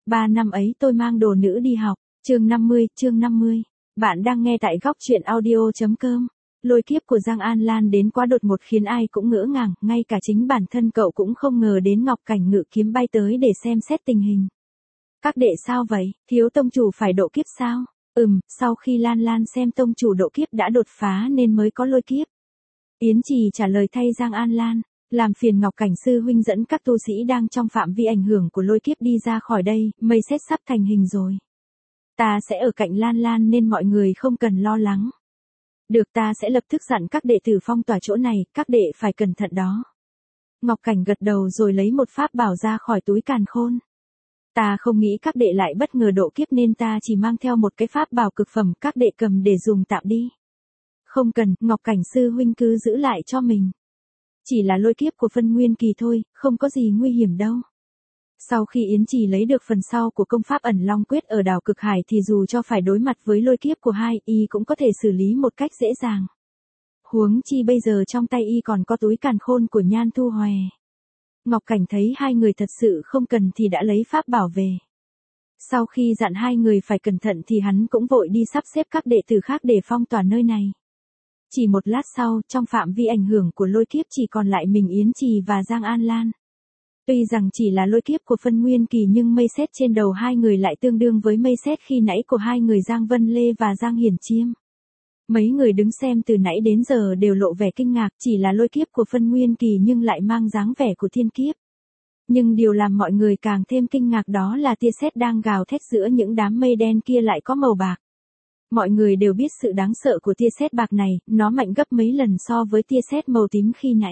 3 năm ấy tôi mang đồ nữ đi học. Chương 50. Bạn đang nghe tại góc truyện audio.com. Lôi kiếp của Giang An Lan đến quá đột ngột khiến ai cũng ngỡ ngàng, ngay cả chính bản thân cậu cũng không ngờ đến Ngọc Cảnh ngự kiếm bay tới để xem xét tình hình. Các đệ sao vậy, thiếu tông chủ phải độ kiếp sao? Sau khi Lan Lan xem tông chủ độ kiếp đã đột phá nên mới có lôi kiếp. Yến Trì trả lời thay Giang An Lan, làm phiền Ngọc Cảnh sư huynh dẫn các tu sĩ đang trong phạm vi ảnh hưởng của lôi kiếp đi ra khỏi đây, mây sét sắp thành hình rồi. Ta sẽ ở cạnh Lan Lan nên mọi người không cần lo lắng. Được, ta sẽ lập tức dặn các đệ tử phong tỏa chỗ này, các đệ phải cẩn thận đó. Ngọc Cảnh gật đầu rồi lấy một pháp bảo ra khỏi túi càn khôn. Ta không nghĩ các đệ lại bất ngờ độ kiếp nên ta chỉ mang theo một cái pháp bảo cực phẩm, các đệ cầm để dùng tạm đi. Không cần, Ngọc Cảnh sư huynh cứ giữ lại cho mình. Chỉ là lôi kiếp của phân nguyên kỳ thôi, không có gì nguy hiểm đâu. Sau khi Yến Trì lấy được phần sau của công pháp ẩn long quyết ở đảo Cực Hải thì dù cho phải đối mặt với lôi kiếp của hai, y cũng có thể xử lý một cách dễ dàng. Huống chi bây giờ trong tay y còn có túi càn khôn của Nhan Thu Hòe. Ngọc Cảnh thấy hai người thật sự không cần thì đã lấy pháp bảo về. Sau khi dặn hai người phải cẩn thận thì hắn cũng vội đi sắp xếp các đệ tử khác để phong tỏa nơi này. Chỉ một lát sau, trong phạm vi ảnh hưởng của lôi kiếp chỉ còn lại mình Yến Trì và Giang An Lan. Tuy rằng chỉ là lôi kiếp của phân nguyên kỳ nhưng mây sét trên đầu hai người lại tương đương với mây sét khi nãy của hai người Giang Vân Lê và Giang Hiển Chiêm. Mấy người đứng xem từ nãy đến giờ đều lộ vẻ kinh ngạc, chỉ là lôi kiếp của phân nguyên kỳ nhưng lại mang dáng vẻ của thiên kiếp. Nhưng điều làm mọi người càng thêm kinh ngạc đó là tia sét đang gào thét giữa những đám mây đen kia lại có màu bạc. Mọi người đều biết sự đáng sợ của tia sét bạc này, nó mạnh gấp mấy lần so với tia sét màu tím khi nãy.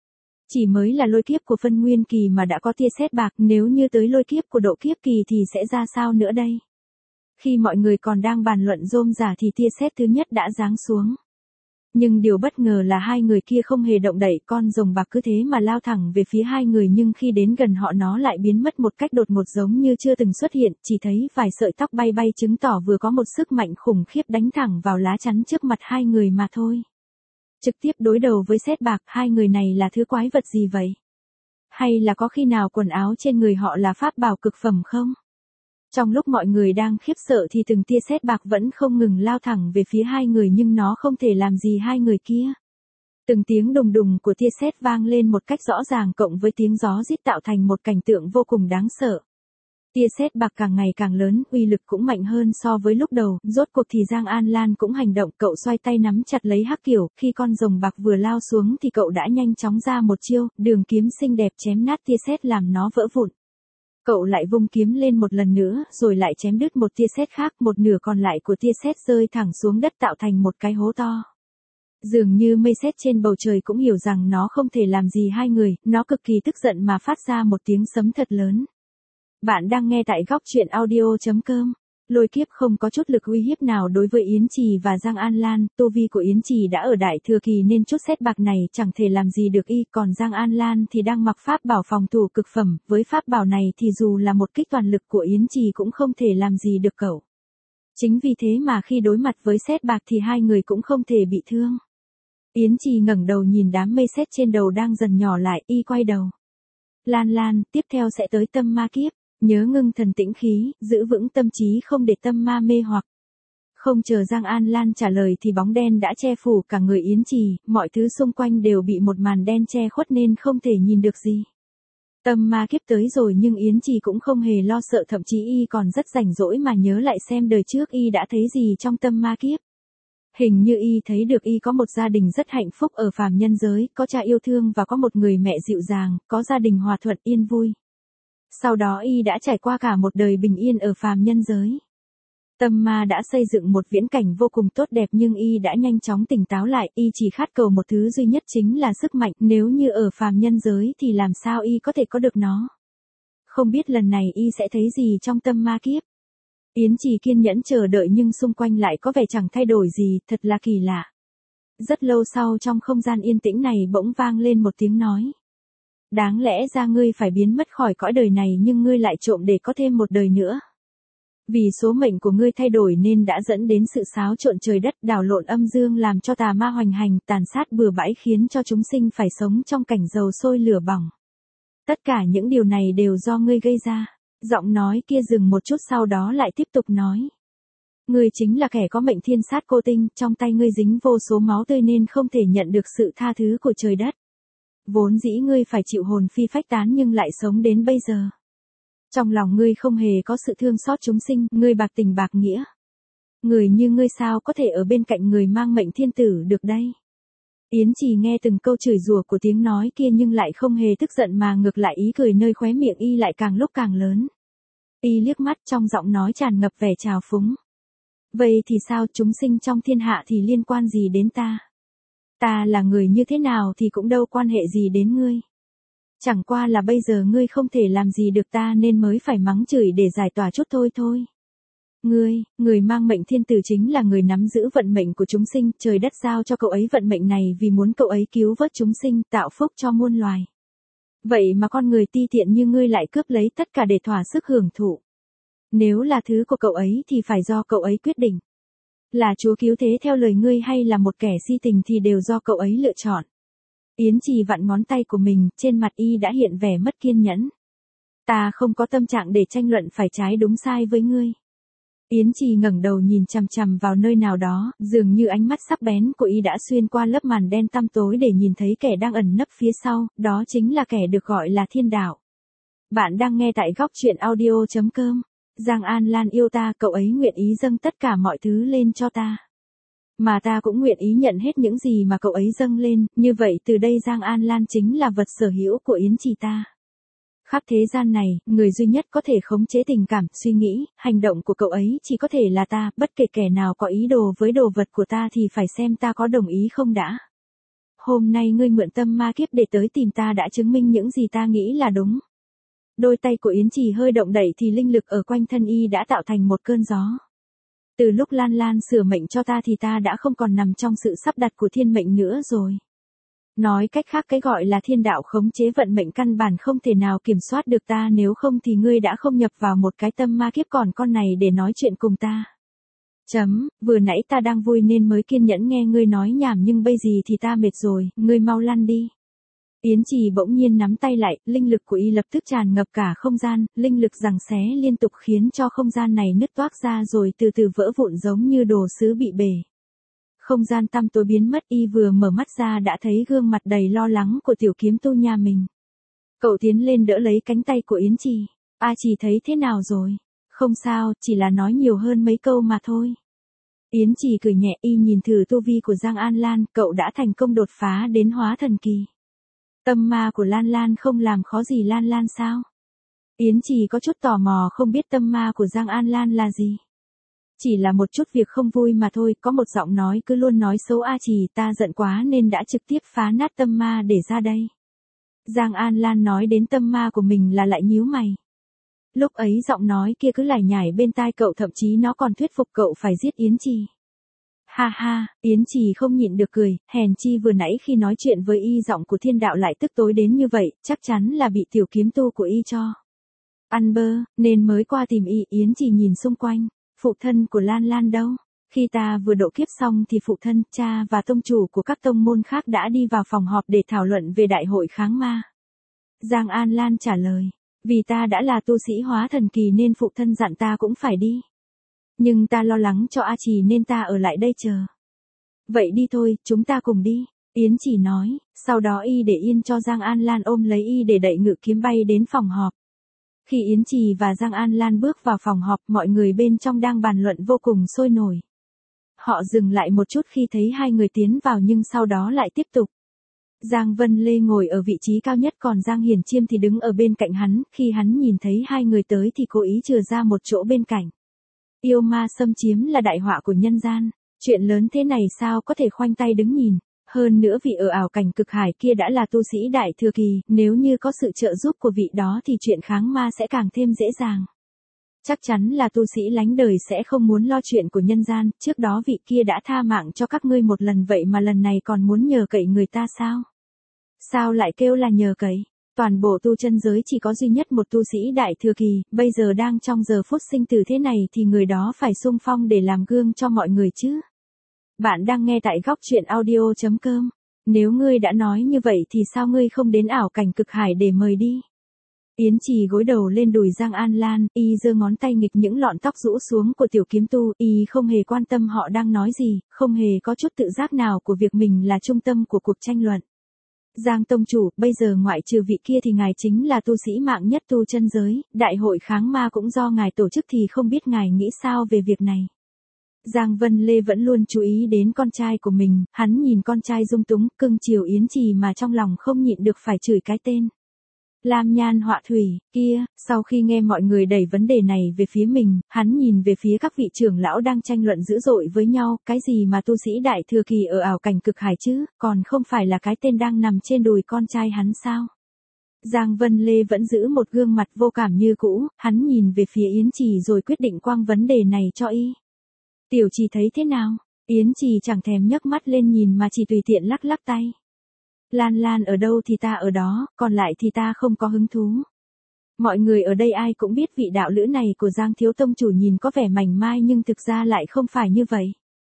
Chỉ mới là lôi kiếp của phân nguyên kỳ mà đã có tia sét bạc, nếu như tới lôi kiếp của độ kiếp kỳ thì sẽ ra sao nữa đây? Khi mọi người còn đang bàn luận rôm rả thì tia sét thứ nhất đã giáng xuống. Nhưng điều bất ngờ là hai người kia không hề động đậy, con rồng bạc cứ thế mà lao thẳng về phía hai người, nhưng khi đến gần họ nó lại biến mất một cách đột ngột giống như chưa từng xuất hiện, chỉ thấy vài sợi tóc bay bay chứng tỏ vừa có một sức mạnh khủng khiếp đánh thẳng vào lá chắn trước mặt hai người mà thôi. Trực tiếp đối đầu với sét bạc, hai người này là thứ quái vật gì vậy? Hay là có khi nào quần áo trên người họ là pháp bảo cực phẩm không? Trong lúc mọi người đang khiếp sợ thì từng tia sét bạc vẫn không ngừng lao thẳng về phía hai người nhưng nó không thể làm gì hai người kia. Từng tiếng đùng đùng của tia sét vang lên một cách rõ ràng cộng với tiếng gió rít tạo thành một cảnh tượng vô cùng đáng sợ. Tia sét bạc càng ngày càng lớn, uy lực cũng mạnh hơn so với lúc đầu, rốt cuộc thì Giang An Lan cũng hành động, cậu xoay tay nắm chặt lấy hắc kiểu, khi con rồng bạc vừa lao xuống thì cậu đã nhanh chóng ra một chiêu, đường kiếm xinh đẹp chém nát tia sét làm nó vỡ vụn. Cậu lại vung kiếm lên một lần nữa, rồi lại chém đứt một tia sét khác, một nửa còn lại của tia sét rơi thẳng xuống đất tạo thành một cái hố to. Dường như mây sét trên bầu trời cũng hiểu rằng nó không thể làm gì hai người, nó cực kỳ tức giận mà phát ra một tiếng sấm thật lớn. Bạn đang nghe tại góc truyện audio.com. Lôi kiếp không có chút lực uy hiếp nào đối với Yến Trì và Giang An Lan, tu vi của Yến Trì đã ở đại thừa kỳ nên chút sét bạc này chẳng thể làm gì được y, còn Giang An Lan thì đang mặc pháp bảo phòng thủ cực phẩm, với pháp bảo này thì dù là một kích toàn lực của Yến Trì cũng không thể làm gì được cậu. Chính vì thế mà khi đối mặt với sét bạc thì hai người cũng không thể bị thương. Yến Trì ngẩng đầu nhìn đám mây sét trên đầu đang dần nhỏ lại, y quay đầu. Lan Lan, tiếp theo sẽ tới tâm ma kiếp. Nhớ ngưng thần tĩnh khí, giữ vững tâm trí không để tâm ma mê hoặc. Không chờ Giang An Lan trả lời thì bóng đen đã che phủ cả người Yến Trì, mọi thứ xung quanh đều bị một màn đen che khuất nên không thể nhìn được gì. Tâm ma kiếp tới rồi nhưng Yến Trì cũng không hề lo sợ, thậm chí y còn rất rảnh rỗi mà nhớ lại xem đời trước y đã thấy gì trong tâm ma kiếp. Hình như y thấy được y có một gia đình rất hạnh phúc ở phàm nhân giới, có cha yêu thương và có một người mẹ dịu dàng, có gia đình hòa thuận yên vui. Sau đó y đã trải qua cả một đời bình yên ở phàm nhân giới. Tâm ma đã xây dựng một viễn cảnh vô cùng tốt đẹp nhưng y đã nhanh chóng tỉnh táo lại, y chỉ khát cầu một thứ duy nhất chính là sức mạnh, nếu như ở phàm nhân giới thì làm sao y có thể có được nó. Không biết lần này y sẽ thấy gì trong tâm ma kiếp. Yến Trì kiên nhẫn chờ đợi nhưng xung quanh lại có vẻ chẳng thay đổi gì, thật là kỳ lạ. Rất lâu sau trong không gian yên tĩnh này bỗng vang lên một tiếng nói. Đáng lẽ ra ngươi phải biến mất khỏi cõi đời này nhưng ngươi lại trộm để có thêm một đời nữa. Vì số mệnh của ngươi thay đổi nên đã dẫn đến sự xáo trộn trời đất, đảo lộn âm dương, làm cho tà ma hoành hành, tàn sát bừa bãi, khiến cho chúng sinh phải sống trong cảnh dầu sôi lửa bỏng. Tất cả những điều này đều do ngươi gây ra. Giọng nói kia dừng một chút sau đó lại tiếp tục nói. Ngươi chính là kẻ có mệnh thiên sát cô tinh, trong tay ngươi dính vô số máu tươi nên không thể nhận được sự tha thứ của trời đất. Vốn dĩ ngươi phải chịu hồn phi phách tán nhưng lại sống đến bây giờ. Trong lòng ngươi không hề có sự thương xót chúng sinh, ngươi bạc tình bạc nghĩa. Người như ngươi sao có thể ở bên cạnh người mang mệnh thiên tử được đây? Yến Trì nghe từng câu chửi rủa của tiếng nói kia nhưng lại không hề tức giận mà ngược lại ý cười nơi khóe miệng y lại càng lúc càng lớn. Y liếc mắt trong giọng nói tràn ngập vẻ trào phúng. Vậy thì sao, chúng sinh trong thiên hạ thì liên quan gì đến ta? Ta là người như thế nào thì cũng đâu quan hệ gì đến ngươi. Chẳng qua là bây giờ ngươi không thể làm gì được ta nên mới phải mắng chửi để giải tỏa chút thôi. Người mang mệnh thiên tử chính là người nắm giữ vận mệnh của chúng sinh, trời đất giao cho cậu ấy vận mệnh này vì muốn cậu ấy cứu vớt chúng sinh, tạo phúc cho muôn loài. Vậy mà con người ti tiện như ngươi lại cướp lấy tất cả để thỏa sức hưởng thụ. Nếu là thứ của cậu ấy thì phải do cậu ấy quyết định. Là Chúa cứu thế theo lời ngươi hay là một kẻ si tình thì đều do cậu ấy lựa chọn. Yến Trì vặn ngón tay của mình, trên mặt y đã hiện vẻ mất kiên nhẫn. Ta không có tâm trạng để tranh luận phải trái đúng sai với ngươi. Yến Trì ngẩng đầu nhìn chằm chằm vào nơi nào đó, dường như ánh mắt sắc bén của y đã xuyên qua lớp màn đen tăm tối để nhìn thấy kẻ đang ẩn nấp phía sau, đó chính là kẻ được gọi là Thiên Đạo. Bạn đang nghe tại góc truyện audio.com. Giang An Lan yêu ta, cậu ấy nguyện ý dâng tất cả mọi thứ lên cho ta. Mà ta cũng nguyện ý nhận hết những gì mà cậu ấy dâng lên, như vậy từ đây Giang An Lan chính là vật sở hữu của Yến Trì ta. Khắp thế gian này, người duy nhất có thể khống chế tình cảm, suy nghĩ, hành động của cậu ấy chỉ có thể là ta, bất kể kẻ nào có ý đồ với đồ vật của ta thì phải xem ta có đồng ý không đã. Hôm nay ngươi mượn tâm ma kiếp để tới tìm ta đã chứng minh những gì ta nghĩ là đúng. Đôi tay của Yến Trì hơi động đậy thì linh lực ở quanh thân y đã tạo thành một cơn gió. Từ lúc Lan Lan sửa mệnh cho ta thì ta đã không còn nằm trong sự sắp đặt của thiên mệnh nữa rồi. Nói cách khác cái gọi là thiên đạo khống chế vận mệnh căn bản không thể nào kiểm soát được ta, nếu không thì ngươi đã không nhập vào một cái tâm ma kiếp còn con này để nói chuyện cùng ta. Vừa nãy ta đang vui nên mới kiên nhẫn nghe ngươi nói nhảm nhưng bây giờ thì ta mệt rồi, ngươi mau lăn đi. Yến Trì bỗng nhiên nắm tay lại, linh lực của y lập tức tràn ngập cả không gian, linh lực giằng xé liên tục khiến cho không gian này nứt toác ra rồi từ từ vỡ vụn giống như đồ sứ bị bể. Không gian tăm tối biến mất, y vừa mở mắt ra đã thấy gương mặt đầy lo lắng của tiểu kiếm tu nhà mình. Cậu tiến lên đỡ lấy cánh tay của Yến Trì. A Trì thấy thế nào rồi? Không sao, chỉ là nói nhiều hơn mấy câu mà thôi. Yến Trì cười nhẹ, y nhìn thử tu vi của Giang An Lan, cậu đã thành công đột phá đến hóa thần kỳ. Tâm ma của Lan Lan không làm khó gì Lan Lan sao? Yến Trì có chút tò mò không biết tâm ma của Giang An Lan là gì. Chỉ là một chút việc không vui mà thôi, có một giọng nói cứ luôn nói xấu A Trì, ta giận quá nên đã trực tiếp phá nát tâm ma để ra đây. Giang An Lan nói đến tâm ma của mình là lại nhíu mày. Lúc ấy giọng nói kia cứ lải nhải bên tai cậu, thậm chí nó còn thuyết phục cậu phải giết Yến Trì. Ha ha, Yến Trì không nhịn được cười, hèn chi vừa nãy khi nói chuyện với y giọng của thiên đạo lại tức tối đến như vậy, chắc chắn là bị tiểu kiếm tu của y cho ăn bơ, nên mới qua tìm y. Yến Trì nhìn xung quanh, phụ thân của Lan Lan đâu? Khi ta vừa độ kiếp xong thì phụ thân, cha và tông chủ của các tông môn khác đã đi vào phòng họp để thảo luận về đại hội kháng ma. Giang An Lan trả lời, vì ta đã là tu sĩ hóa thần kỳ nên phụ thân dặn ta cũng phải đi. Nhưng ta lo lắng cho A Trì nên ta ở lại đây chờ. Vậy đi thôi, chúng ta cùng đi. Yến Trì nói, sau đó y để yên cho Giang An Lan ôm lấy y để đẩy ngự kiếm bay đến phòng họp. Khi Yến Trì và Giang An Lan bước vào phòng họp, mọi người bên trong đang bàn luận vô cùng sôi nổi. Họ dừng lại một chút khi thấy hai người tiến vào nhưng sau đó lại tiếp tục. Giang Vân Lê ngồi ở vị trí cao nhất còn Giang Hiển Chiêm thì đứng ở bên cạnh hắn, khi hắn nhìn thấy hai người tới thì cố ý chừa ra một chỗ bên cạnh. Yêu ma xâm chiếm là đại họa của nhân gian, chuyện lớn thế này sao có thể khoanh tay đứng nhìn, hơn nữa vị ở ảo cảnh cực hải kia đã là tu sĩ đại thừa kỳ, nếu như có sự trợ giúp của vị đó thì chuyện kháng ma sẽ càng thêm dễ dàng. Chắc chắn là tu sĩ lánh đời sẽ không muốn lo chuyện của nhân gian, trước đó vị kia đã tha mạng cho các ngươi một lần vậy mà lần này còn muốn nhờ cậy người ta sao? Sao lại kêu là nhờ cậy? Toàn bộ tu chân giới chỉ có duy nhất một tu sĩ đại thừa kỳ, bây giờ đang trong giờ phút sinh tử thế này thì người đó phải xung phong để làm gương cho mọi người chứ. Bạn đang nghe tại góc truyện audio.com. Nếu ngươi đã nói như vậy thì sao ngươi không đến ảo cảnh cực hải để mời đi? Yến Trì gối đầu lên đùi Giang An Lan, y giơ ngón tay nghịch những lọn tóc rũ xuống của tiểu kiếm tu, y không hề quan tâm họ đang nói gì, không hề có chút tự giác nào của việc mình là trung tâm của cuộc tranh luận. Giang tông chủ, bây giờ ngoại trừ vị kia thì ngài chính là tu sĩ mạng nhất tu chân giới, đại hội kháng ma cũng do ngài tổ chức thì không biết ngài nghĩ sao về việc này. Giang Vân Lê vẫn luôn chú ý đến con trai của mình, hắn nhìn con trai dung túng, cưng chiều Yến Trì mà trong lòng không nhịn được phải chửi cái tên. Lam Nhan Họa Thủy, kia, sau khi nghe mọi người đẩy vấn đề này về phía mình, hắn nhìn về phía các vị trưởng lão đang tranh luận dữ dội với nhau, cái gì mà tu sĩ đại thừa kỳ ở ảo cảnh cực hải chứ, còn không phải là cái tên đang nằm trên đùi con trai hắn sao? Giang Vân Lê vẫn giữ một gương mặt vô cảm như cũ, hắn nhìn về phía Yến Trì rồi quyết định quăng vấn đề này cho y. Tiểu Trì thấy thế nào? Yến Trì chẳng thèm nhấc mắt lên nhìn mà chỉ tùy tiện lắc lắc tay. Lan Lan ở đâu thì ta ở đó, còn lại thì ta không có hứng thú. Mọi người ở đây ai cũng biết vị đạo lữ này của Giang thiếu tông chủ nhìn có vẻ mảnh mai nhưng thực ra lại không phải như vậy.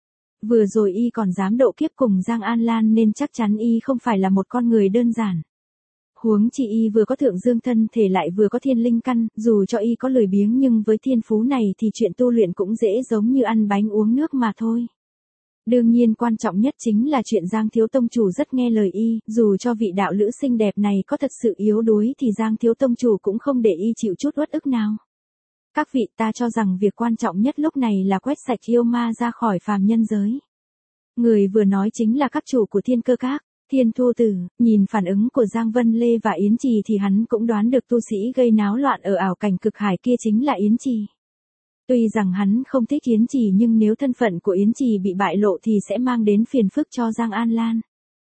Vừa rồi y còn dám độ kiếp cùng Giang An Lan nên chắc chắn y không phải là một con người đơn giản. Huống chi y vừa có thượng dương thân thể lại vừa có thiên linh căn, dù cho y có lười biếng nhưng với thiên phú này thì chuyện tu luyện cũng dễ giống như ăn bánh uống nước mà thôi. Đương nhiên quan trọng nhất chính là chuyện Giang thiếu tông chủ rất nghe lời y, dù cho vị đạo lữ xinh đẹp này có thật sự yếu đuối thì Giang thiếu tông chủ cũng không để y chịu chút uất ức nào. Các vị, ta cho rằng việc quan trọng nhất lúc này là quét sạch yêu ma ra khỏi phàm nhân giới. Người vừa nói chính là các chủ của Thiên Cơ Các. Thiên Thu Tử, nhìn phản ứng của Giang Vân Lê và Yến Trì thì hắn cũng đoán được tu sĩ gây náo loạn ở ảo cảnh cực hải kia chính là Yến Trì. Tuy rằng hắn không thích Yến Trì nhưng nếu thân phận của Yến Trì bị bại lộ thì sẽ mang đến phiền phức cho Giang An Lan.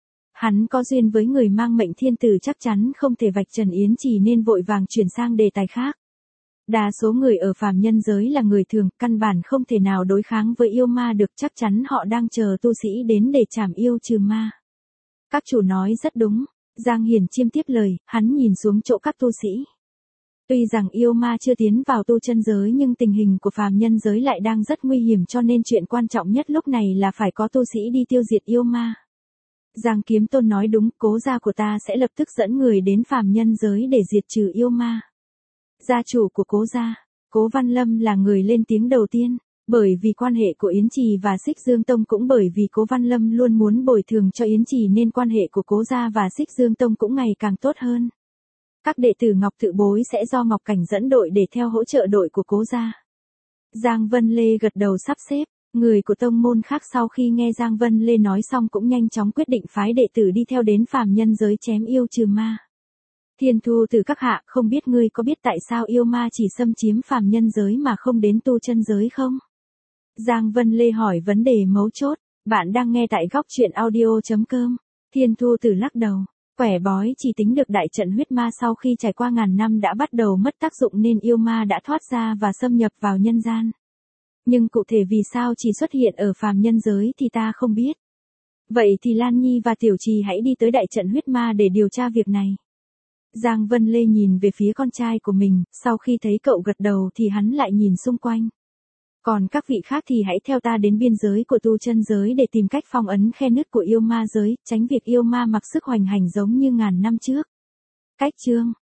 Hắn có duyên với người mang mệnh thiên tử chắc chắn không thể vạch trần Yến Trì nên vội vàng chuyển sang đề tài khác. Đa số người ở phàm nhân giới là người thường, căn bản không thể nào đối kháng với yêu ma được, chắc chắn họ đang chờ tu sĩ đến để trảm yêu trừ ma. Các chủ nói rất đúng, Giang Hiển Chiêm tiếp lời, hắn nhìn xuống chỗ các tu sĩ. Tuy rằng yêu ma chưa tiến vào tu chân giới nhưng tình hình của phàm nhân giới lại đang rất nguy hiểm cho nên chuyện quan trọng nhất lúc này là phải có tu sĩ đi tiêu diệt yêu ma. Giang Kiếm Tôn nói đúng, Cố gia của ta sẽ lập tức dẫn người đến phàm nhân giới để diệt trừ yêu ma. Gia chủ của Cố gia, Cố Văn Lâm là người lên tiếng đầu tiên. Bởi vì quan hệ của Yến Trì và Xích Dương Tông cũng bởi vì Cố Văn Lâm luôn muốn bồi thường cho Yến Trì nên quan hệ của Cố gia và Xích Dương Tông cũng ngày càng tốt hơn. Các đệ tử Ngọc Tự Bối sẽ do Ngọc Cảnh dẫn đội để theo hỗ trợ đội của Cố gia. Giang Vân Lê gật đầu sắp xếp, người của tông môn khác sau khi nghe Giang Vân Lê nói xong cũng nhanh chóng quyết định phái đệ tử đi theo đến phàm nhân giới chém yêu trừ ma. Thiên Thu Tử các hạ, không biết ngươi có biết tại sao yêu ma chỉ xâm chiếm phàm nhân giới mà không đến tu chân giới không? Giang Vân Lê hỏi vấn đề mấu chốt, bạn đang nghe tại góc truyện audio.com. Thiên Thu Tử lắc đầu, quẻ bói chỉ tính được đại trận huyết ma sau khi trải qua ngàn năm đã bắt đầu mất tác dụng nên yêu ma đã thoát ra và xâm nhập vào nhân gian. Nhưng cụ thể vì sao chỉ xuất hiện ở phàm nhân giới thì ta không biết. Vậy thì Lan Nhi và Tiểu Trì hãy đi tới đại trận huyết ma để điều tra việc này. Giang Vân Lê nhìn về phía con trai của mình, sau khi thấy cậu gật đầu thì hắn lại nhìn xung quanh. Còn các vị khác thì hãy theo ta đến biên giới của tu chân giới để tìm cách phong ấn khe nứt của yêu ma giới, tránh việc yêu ma mặc sức hoành hành giống như ngàn năm trước. Cách chương